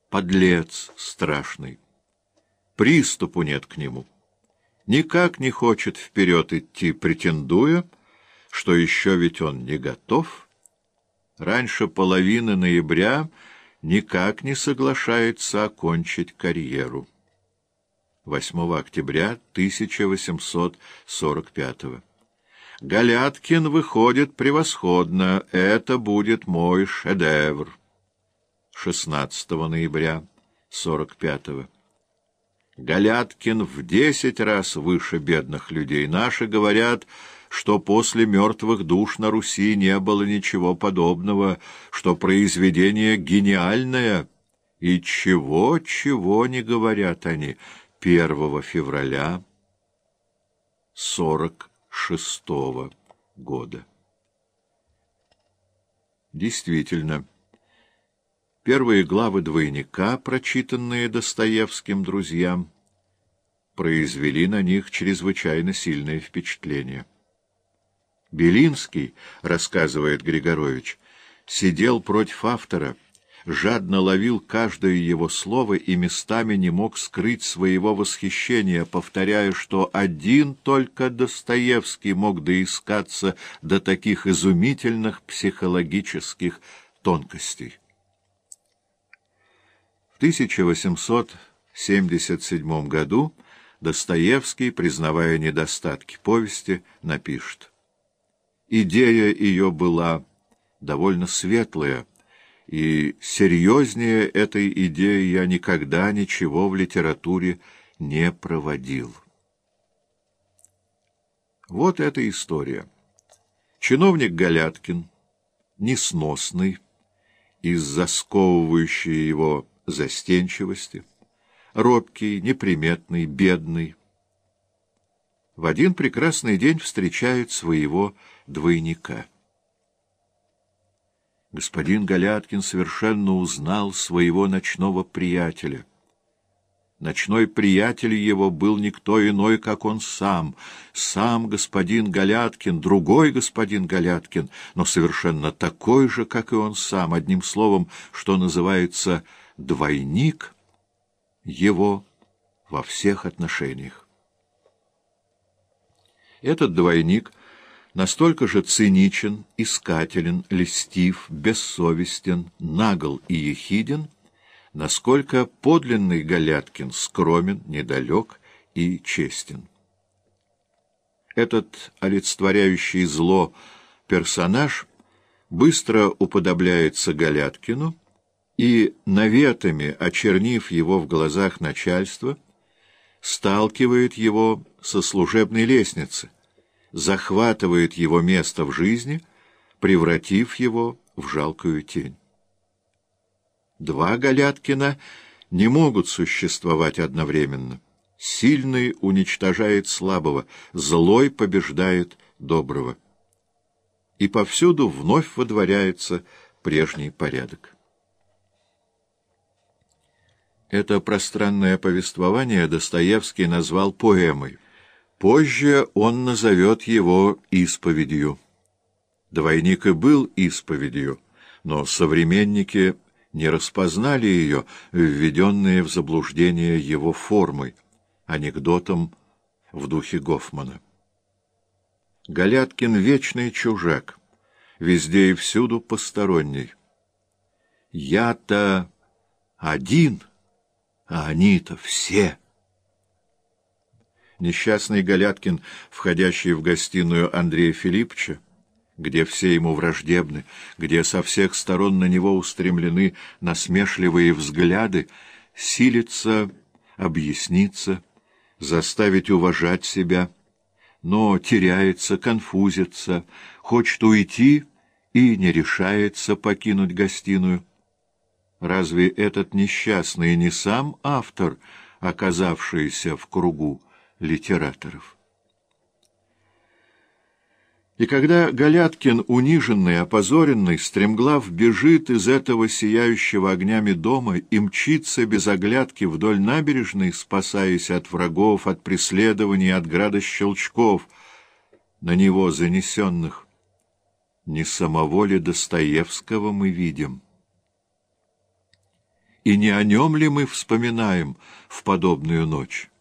подлец страшный. Приступу нет к нему. Никак не хочет вперед идти, претендуя, что еще ведь он не готов. Раньше половины ноября никак не соглашается окончить карьеру. 8 октября 1845. Галяткин выходит превосходно. Это будет мой шедевр. 16 ноября 45. Галяткин в 10 раз выше бедных людей. Наши говорят, что после мертвых душ на Руси не было ничего подобного, что произведение гениальное. И чего не говорят они 1 февраля 46 года. Действительно, первые главы «Двойника», прочитанные Достоевским друзьям, произвели на них чрезвычайно сильное впечатление. Белинский, рассказывает Григорович, сидел против автора, жадно ловил каждое его слово и местами не мог скрыть своего восхищения, повторяя, что один только Достоевский мог доискаться до таких изумительных психологических тонкостей. В 1877 году Достоевский, признавая недостатки повести, напишет: «Идея ее была довольно светлая, и серьезнее этой идеи я никогда ничего в литературе не проводил». Вот эта история. Чиновник Галяткин, несносный, из-за сковывающей его застенчивости, робкий, неприметный, бедный, в один прекрасный день встречает своего двойника. Господин Галяткин совершенно узнал своего ночного приятеля. Ночной приятель его был никто иной, как он сам. Сам господин Галяткин, другой господин Галяткин, но совершенно такой же, как и он сам. Одним словом, что называется двойник его во всех отношениях. Этот двойник настолько же циничен, искателен, льстив, бессовестен, нагл и ехиден, насколько подлинный Галяткин скромен, недалек и честен. Этот олицетворяющий зло персонаж быстро уподобляется Галяткину и, наветами очернив его в глазах начальства, сталкивает его со служебной лестницы, захватывает его место в жизни, превратив его в жалкую тень. Два Галяткина не могут существовать одновременно. Сильный уничтожает слабого, злой побеждает доброго. И повсюду вновь водворяется прежний порядок. Это пространное повествование Достоевский назвал поэмой. Позже он назовет его исповедью. Двойник и был исповедью, но современники не распознали ее, введенные в заблуждение его формой, анекдотом в духе Гофмана. Галяткин — вечный чужак, везде и всюду посторонний. Я-то один, а они-то все. Несчастный Галяткин, входящий в гостиную Андрея Филипповича, где все ему враждебны, где со всех сторон на него устремлены насмешливые взгляды, силится объясниться, заставить уважать себя, но теряется, конфузится, хочет уйти и не решается покинуть гостиную. Разве этот несчастный не сам автор, оказавшийся в кругу литераторов? И когда Галяткин, униженный, опозоренный, стремглав бежит из этого сияющего огнями дома и мчится без оглядки вдоль набережной, спасаясь от врагов, от преследований, от града щелчков, на него занесенных, не самого ли Достоевского мы видим? и не о нем ли мы вспоминаем в подобную ночь?